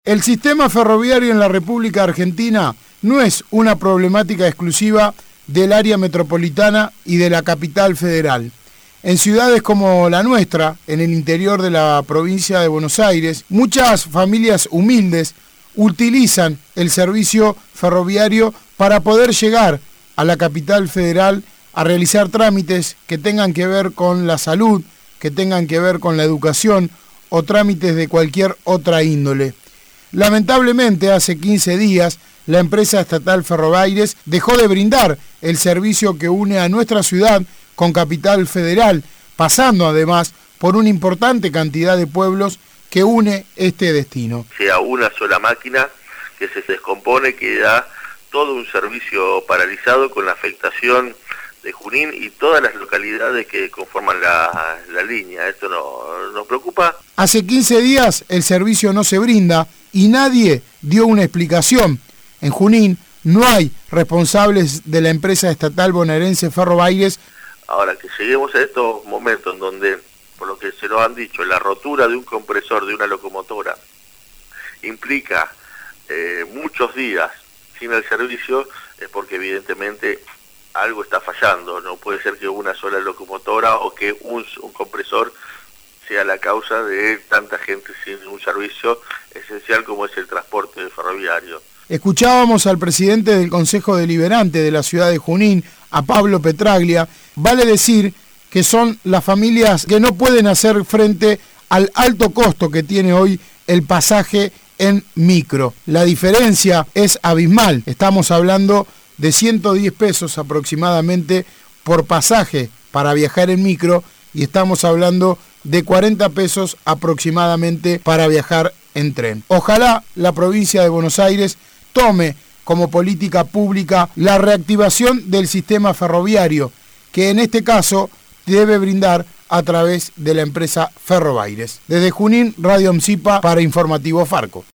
El sistema ferroviario en la República Argentina no es una problemática exclusiva del área metropolitana y de la capital federal. En ciudades como la nuestra, en el interior de la provincia de Buenos Aires, muchas familias humildes utilizan el servicio ferroviario para poder llegar a la capital federal a realizar trámites que tengan que ver con la salud, que tengan que ver con la educación o trámites de cualquier otra índole. Lamentablemente, hace 15 días, la empresa estatal Ferrobaires dejó de brindar el servicio que une a nuestra ciudad con capital federal, pasando además por una importante cantidad de pueblos que une este destino. Sea una sola máquina que se descompone, que da todo un servicio paralizado con la afectación de Junín y todas las localidades que conforman la línea. Esto nos preocupa. Hace 15 días el servicio no se brinda y nadie dio una explicación. En Junín no hay responsables de la empresa estatal bonaerense Ferrobaires. Ahora que lleguemos a estos momentos en donde, por lo que se nos han dicho, la rotura de un compresor de una locomotora implica muchos días sin el servicio, es porque evidentemente algo está fallando. No puede ser que una sola locomotora o que un compresor sea la causa de tanta gente sin un servicio esencial como es el transporte ferroviario. Escuchábamos al presidente del Consejo Deliberante de la ciudad de Junín, a Pablo Petraglia. Vale decir que son las familias que no pueden hacer frente al alto costo que tiene hoy el pasaje en micro. La diferencia es abismal. Estamos hablando de 110 pesos aproximadamente por pasaje para viajar en micro y estamos hablando de 40 pesos aproximadamente para viajar en tren. Ojalá la provincia de Buenos Aires tome como política pública la reactivación del sistema ferroviario, que en este caso debe brindar a través de la empresa Ferrobaires. Desde Junín, Radio MCIPA para Informativo Farco.